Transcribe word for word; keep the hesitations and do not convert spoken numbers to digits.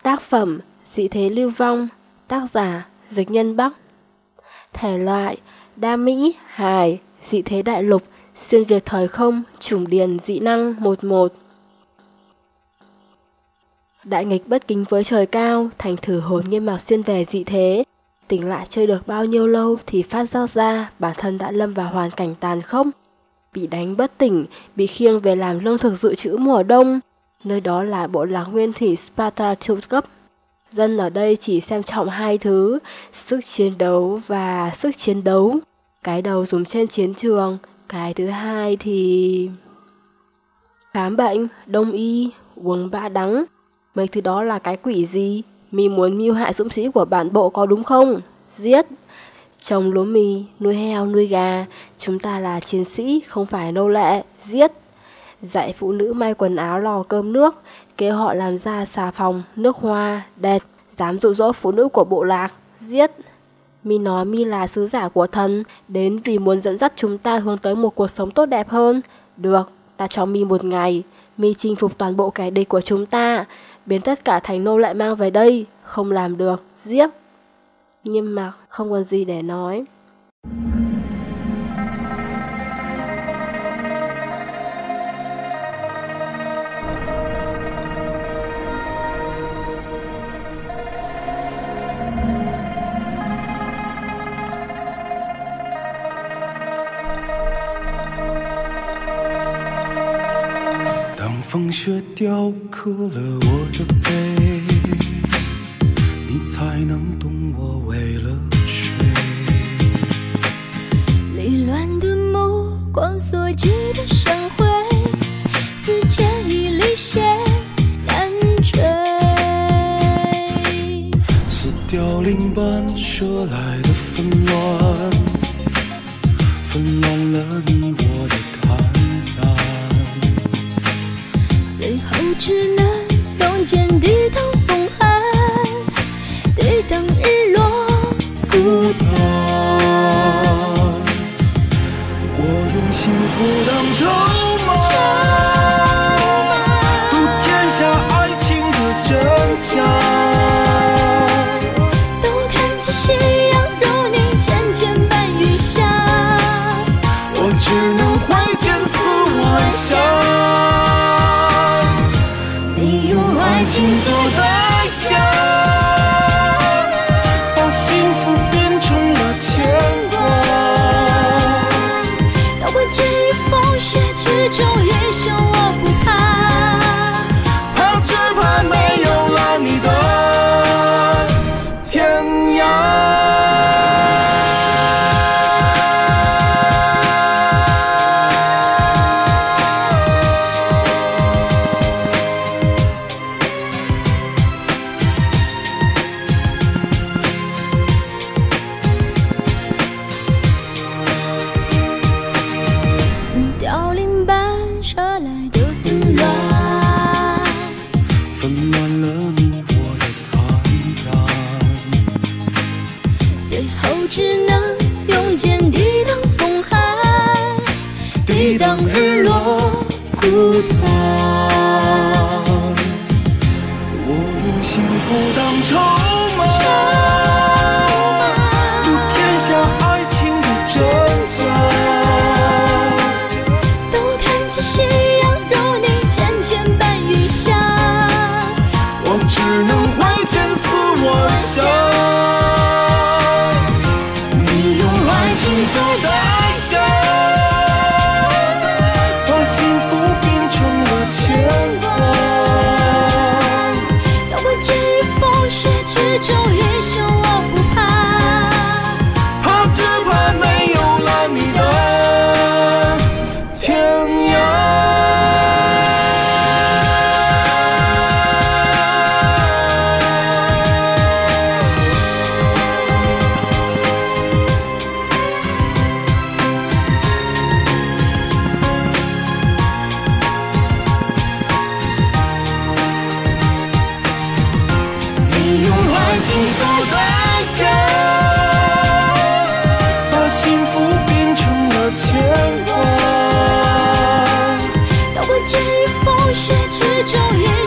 Tác phẩm Dị thế lưu vong, tác giả Dịch Nhân Bắc. Thể loại đa mỹ, hài, dị thế đại lục, xuyên việt thời không, chủng điền dị năng một một. Đại nghịch bất kính với trời cao, thành thử hồn nghiêm mạc xuyên về dị thế. Tỉnh lại chưa được bao nhiêu lâu thì phát giác ra bản thân đã lâm vào hoàn cảnh tàn khốc. Bị đánh bất tỉnh, bị khiêng về làm lương thực dự trữ mùa đông. Nơi đó là bộ lạc nguyên thủy Sparta siêu cấp. Dân ở đây chỉ xem trọng hai thứ, sức chiến đấu và sức chiến đấu. Cái đầu dùng trên chiến trường, cái thứ hai thì... khám bệnh, đông y, uống bã đắng. Mấy thứ đó là cái quỷ gì? Mi muốn mưu hại dũng sĩ của bản bộ có đúng không? Giết! Trồng lúa mì, nuôi heo, nuôi gà. Chúng ta là chiến sĩ, không phải nô lệ. Giết! Dạy phụ nữ may quần áo lò cơm nước, kêu họ làm ra xà phòng, nước hoa, đệt. Dám dụ dỗ phụ nữ của bộ lạc. Giết! Mi nói Mi là sứ giả của thần, đến vì muốn dẫn dắt chúng ta hướng tới một cuộc sống tốt đẹp hơn. Được, ta cho Mi một ngày. Mi chinh phục toàn bộ kẻ địch của chúng ta, biến tất cả thành nô lệ mang về đây. Không làm được, giết! Nghiêm mặc không còn gì để nói. 当风雪雕刻了我的背，你才能懂我为了谁。 凌乱的目光所及的伤悔，似剑已离血难追。 似凋零般射来的纷乱，纷乱了你我的坦然。 最后只能用剑抵挡风寒，抵挡日落孤单。 我用幸福当筹码，赌天下爱情的真假。 都看见夕阳如你渐渐伴雨下， 我只能挥剑刺晚霞。你用爱情做代价，把幸福变成了牵挂。 要我介于风雪之中一生我不怕， 怕只怕没有了你的天涯。 凋零般射来的纷乱， 纷乱了你我的坦然。 最后只能用剑抵挡风寒，抵挡日落孤单。 我用幸福当筹码，赌天下爱情的真假。 夕阳如你渐渐伴雨下， 我只能挥剑刺晚霞。你用爱情做代价，把幸福变成了牵挂。 要我介于风雪之中一生我不怕， 怕只怕没有了你的天涯。爱情做代价，把幸福变成了牵挂。 要我介于风雪之中。